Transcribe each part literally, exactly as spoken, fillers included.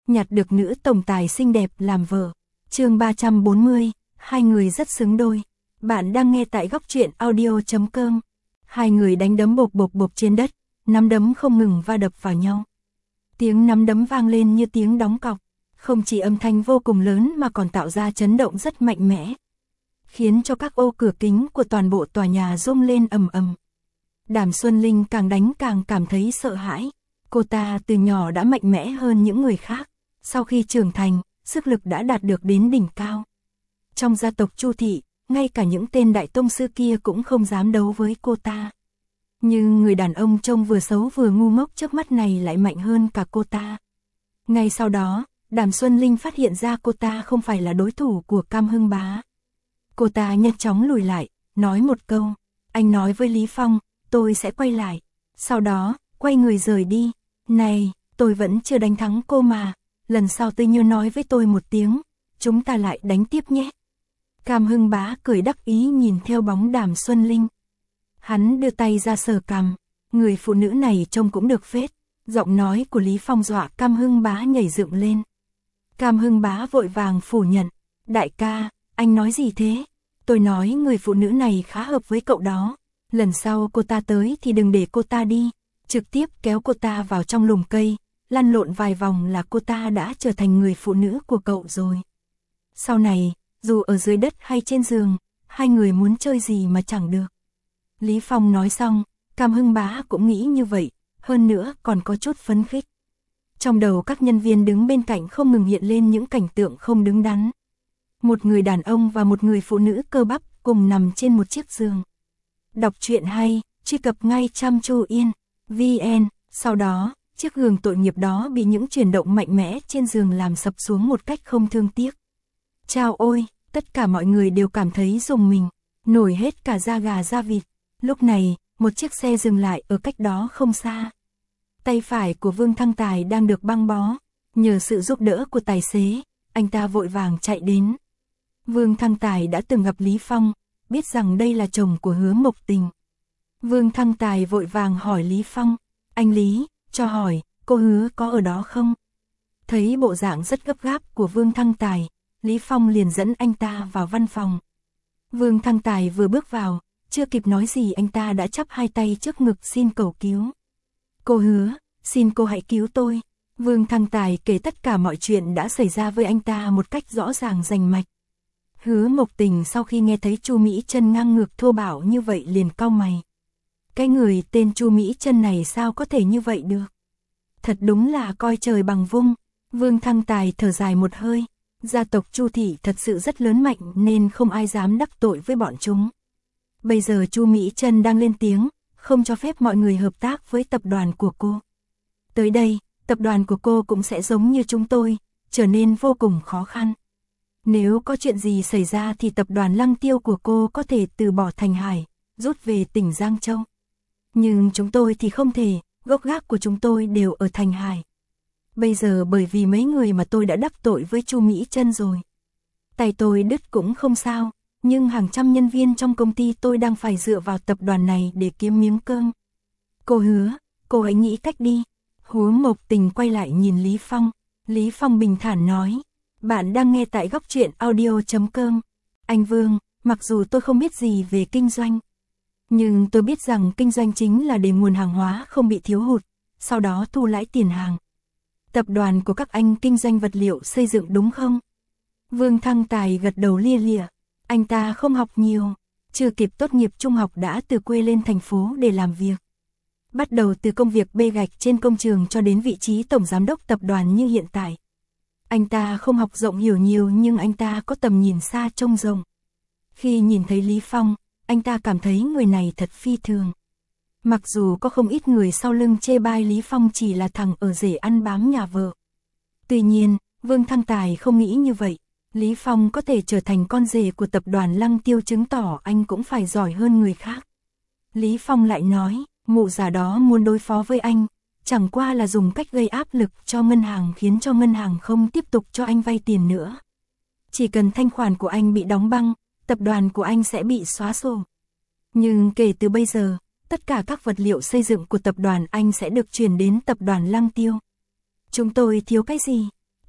nhặt được nữ tổng tài xinh đẹp làm vợ. Chương ba trăm bốn mươi, hai người rất xứng đôi. Bạn đang nghe tại góc truyện audio chấm com. Hai người đánh đấm bộp bộp bộp trên đất, nắm đấm không ngừng va đập vào nhau. Tiếng nắm đấm vang lên như tiếng đóng cọc, không chỉ âm thanh vô cùng lớn mà còn tạo ra chấn động rất mạnh mẽ, khiến cho các ô cửa kính của toàn bộ tòa nhà rung lên ầm ầm. Đàm Xuân Linh càng đánh càng cảm thấy sợ hãi. Cô ta từ nhỏ đã mạnh mẽ hơn những người khác, sau khi trưởng thành, sức lực đã đạt được đến đỉnh cao. Trong gia tộc Chu thị, ngay cả những tên đại tông sư kia cũng không dám đấu với cô ta. Nhưng người đàn ông trông vừa xấu vừa ngu ngốc trước mắt này lại mạnh hơn cả cô ta. Ngay sau đó, Đàm Xuân Linh phát hiện ra cô ta không phải là đối thủ của Cam Hưng Bá. Cô ta nhanh chóng lùi lại, nói một câu, anh nói với Lý Phong, tôi sẽ quay lại. Sau đó, quay người rời đi. Này, tôi vẫn chưa đánh thắng cô mà, lần sau tôi nhớ nói với tôi một tiếng, chúng ta lại đánh tiếp nhé. Cam Hưng Bá cười đắc ý nhìn theo bóng Đàm Xuân Linh. Hắn đưa tay ra sờ cằm, người phụ nữ này trông cũng được phết. Giọng nói của Lý Phong dọa Cam Hưng Bá nhảy dựng lên. Cam Hưng Bá vội vàng phủ nhận, đại ca, anh nói gì thế? Tôi nói người phụ nữ này khá hợp với cậu đó. Lần sau cô ta tới thì đừng để cô ta đi, trực tiếp kéo cô ta vào trong lùm cây, lăn lộn vài vòng là cô ta đã trở thành người phụ nữ của cậu rồi. Sau này, dù ở dưới đất hay trên giường, hai người muốn chơi gì mà chẳng được. Lý Phong nói xong, Cam Hưng Bá cũng nghĩ như vậy, hơn nữa còn có chút phấn khích. Trong đầu các nhân viên đứng bên cạnh không ngừng hiện lên những cảnh tượng không đứng đắn. Một người đàn ông và một người phụ nữ cơ bắp cùng nằm trên một chiếc giường. Đọc truyện hay, truy cập ngay Chăm Chu Yên, vn. Sau đó, chiếc giường tội nghiệp đó bị những chuyển động mạnh mẽ trên giường làm sập xuống một cách không thương tiếc. Chao ôi, tất cả mọi người đều cảm thấy rùng mình, nổi hết cả da gà da vịt. Lúc này, một chiếc xe dừng lại ở cách đó không xa. Tay phải của Vương Thăng Tài đang được băng bó, nhờ sự giúp đỡ của tài xế, anh ta vội vàng chạy đến. Vương Thăng Tài đã từng gặp Lý Phong, biết rằng đây là chồng của Hứa Mộc Tình. Vương Thăng Tài vội vàng hỏi Lý Phong, anh Lý, cho hỏi, cô Hứa có ở đó không? Thấy bộ dạng rất gấp gáp của Vương Thăng Tài, Lý Phong liền dẫn anh ta vào văn phòng. Vương Thăng Tài vừa bước vào, chưa kịp nói gì anh ta đã chắp hai tay trước ngực xin cầu cứu. Cô Hứa, xin cô hãy cứu tôi. Vương Thăng Tài kể tất cả mọi chuyện đã xảy ra với anh ta một cách rõ ràng rành mạch. Hứa Mộc Tình sau khi nghe thấy Chu Mỹ Chân ngang ngược thô bạo như vậy liền cau mày. Cái người tên Chu Mỹ Chân này sao có thể như vậy được? Thật đúng là coi trời bằng vung. Vương Thăng Tài thở dài một hơi. Gia tộc Chu thị thật sự rất lớn mạnh nên không ai dám đắc tội với bọn chúng. Bây giờ Chu Mỹ Chân đang lên tiếng, không cho phép mọi người hợp tác với tập đoàn của cô. Tới đây, tập đoàn của cô cũng sẽ giống như chúng tôi, trở nên vô cùng khó khăn. Nếu có chuyện gì xảy ra thì tập đoàn Lăng Tiêu của cô có thể từ bỏ Thành Hải, rút về tỉnh Giang Châu. Nhưng chúng tôi thì không thể, gốc gác của chúng tôi đều ở Thành Hải. Bây giờ bởi vì mấy người mà tôi đã đắc tội với Chu Mỹ Chân rồi. Tay tôi đứt cũng không sao, nhưng hàng trăm nhân viên trong công ty tôi đang phải dựa vào tập đoàn này để kiếm miếng cơm. Cô Hứa, cô hãy nghĩ cách đi. Hứa Mộc Tình quay lại nhìn Lý Phong. Lý Phong bình thản nói, bạn đang nghe tại góc truyện audio chấm com. Anh Vương, mặc dù tôi không biết gì về kinh doanh, nhưng tôi biết rằng kinh doanh chính là để nguồn hàng hóa không bị thiếu hụt, sau đó thu lãi tiền hàng. Tập đoàn của các anh kinh doanh vật liệu xây dựng đúng không? Vương Thăng Tài gật đầu lia lịa. Anh ta không học nhiều, chưa kịp tốt nghiệp trung học đã từ quê lên thành phố để làm việc. Bắt đầu từ công việc bê gạch trên công trường cho đến vị trí tổng giám đốc tập đoàn như hiện tại. Anh ta không học rộng hiểu nhiều nhưng anh ta có tầm nhìn xa trông rộng. Khi nhìn thấy Lý Phong, anh ta cảm thấy người này thật phi thường. Mặc dù có không ít người sau lưng chê bai Lý Phong chỉ là thằng ở rể ăn bám nhà vợ. Tuy nhiên, Vương Thăng Tài không nghĩ như vậy. Lý Phong có thể trở thành con rể của tập đoàn Lăng Tiêu chứng tỏ anh cũng phải giỏi hơn người khác. Lý Phong lại nói, mụ già đó muốn đối phó với anh, chẳng qua là dùng cách gây áp lực cho ngân hàng khiến cho ngân hàng không tiếp tục cho anh vay tiền nữa. Chỉ cần thanh khoản của anh bị đóng băng, tập đoàn của anh sẽ bị xóa sổ. Nhưng kể từ bây giờ, tất cả các vật liệu xây dựng của tập đoàn anh sẽ được chuyển đến tập đoàn Lăng Tiêu. Chúng tôi thiếu cái gì?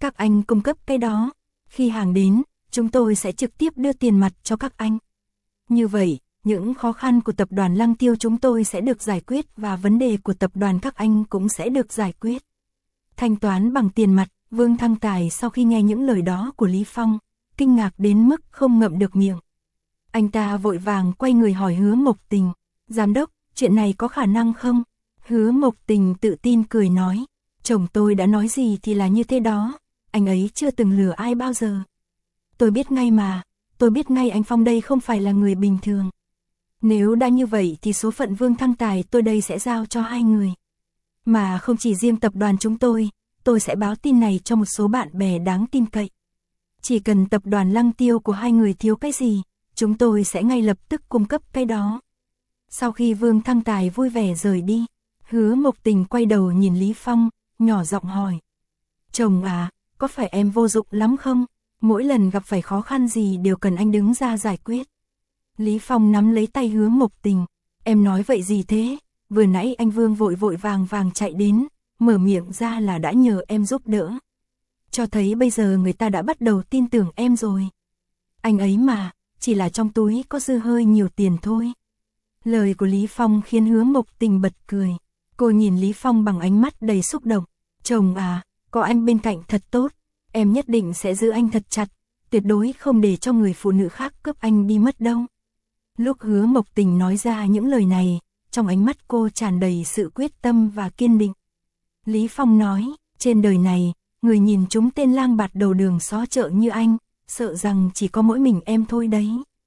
Các anh cung cấp cái đó. Khi hàng đến, chúng tôi sẽ trực tiếp đưa tiền mặt cho các anh. Như vậy, những khó khăn của tập đoàn Lăng Tiêu chúng tôi sẽ được giải quyết và vấn đề của tập đoàn các anh cũng sẽ được giải quyết. Thanh toán bằng tiền mặt, Vương Thăng Tài sau khi nghe những lời đó của Lý Phong, kinh ngạc đến mức không ngậm được miệng. Anh ta vội vàng quay người hỏi Hứa Mộc Tình, giám đốc, chuyện này có khả năng không? Hứa Mộc Tình tự tin cười nói, chồng tôi đã nói gì thì là như thế đó, anh ấy chưa từng lừa ai bao giờ. Tôi biết ngay mà, tôi biết ngay anh Phong đây không phải là người bình thường. Nếu đã như vậy thì số phận Vương Thăng Tài tôi đây sẽ giao cho hai người. Mà không chỉ riêng tập đoàn chúng tôi, tôi sẽ báo tin này cho một số bạn bè đáng tin cậy. Chỉ cần tập đoàn Lăng Tiêu của hai người thiếu cái gì, chúng tôi sẽ ngay lập tức cung cấp cái đó. Sau khi Vương Thăng Tài vui vẻ rời đi, Hứa Mộc Tình quay đầu nhìn Lý Phong, nhỏ giọng hỏi. Chồng à, có phải em vô dụng lắm không? Mỗi lần gặp phải khó khăn gì đều cần anh đứng ra giải quyết. Lý Phong nắm lấy tay Hứa Mộc Tình. Em nói vậy gì thế? Vừa nãy anh Vương vội vội vàng vàng chạy đến, mở miệng ra là đã nhờ em giúp đỡ. Cho thấy bây giờ người ta đã bắt đầu tin tưởng em rồi. Anh ấy mà, chỉ là trong túi có dư hơi nhiều tiền thôi. Lời của Lý Phong khiến Hứa Mộc Tình bật cười. Cô nhìn Lý Phong bằng ánh mắt đầy xúc động. Chồng à, có anh bên cạnh thật tốt. Em nhất định sẽ giữ anh thật chặt, tuyệt đối không để cho người phụ nữ khác cướp anh đi mất đâu. Lúc Hứa Mộc Tình nói ra những lời này, trong ánh mắt cô tràn đầy sự quyết tâm và kiên định. Lý Phong nói, trên đời này, người nhìn chúng tên lang bạt đầu đường xó chợ như anh, sợ rằng chỉ có mỗi mình em thôi đấy.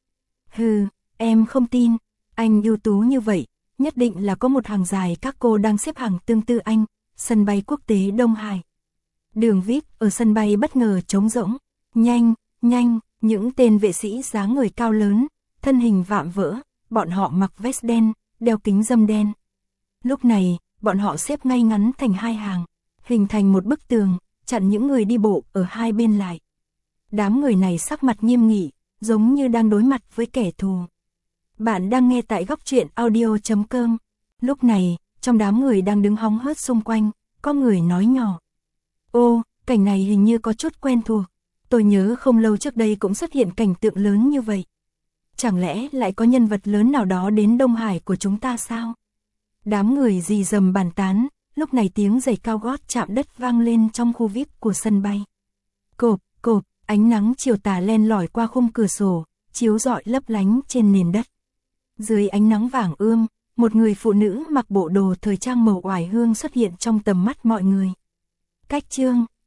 Hừ, em không tin, anh ưu tú như vậy, nhất định là có một hàng dài các cô đang xếp hàng tương tự anh, sân bay quốc tế Đông Hải. Đường vê i pê ở sân bay bất ngờ trống rỗng, nhanh, nhanh, những tên vệ sĩ dáng người cao lớn, thân hình vạm vỡ, bọn họ mặc vest đen, đeo kính râm đen. Lúc này, bọn họ xếp ngay ngắn thành hai hàng, hình thành một bức tường, chặn những người đi bộ ở hai bên lại. Đám người này sắc mặt nghiêm nghị, giống như đang đối mặt với kẻ thù. Bạn đang nghe tại góc truyện audio chấm com. Lúc này, trong đám người đang đứng hóng hớt xung quanh, có người nói nhỏ. Ô, cảnh này hình như có chút quen thuộc. Tôi nhớ không lâu trước đây cũng xuất hiện cảnh tượng lớn như vậy. Chẳng lẽ lại có nhân vật lớn nào đó đến Đông Hải của chúng ta sao? Đám người rì rầm bàn tán, lúc này tiếng giày cao gót chạm đất vang lên trong khu vi ai pi của sân bay. Cộp, cộp, ánh nắng chiều tà len lỏi qua khung cửa sổ, chiếu rọi lấp lánh trên nền đất. Dưới ánh nắng vàng ươm, một người phụ nữ mặc bộ đồ thời trang màu oải hương xuất hiện trong tầm mắt mọi người. Cách chương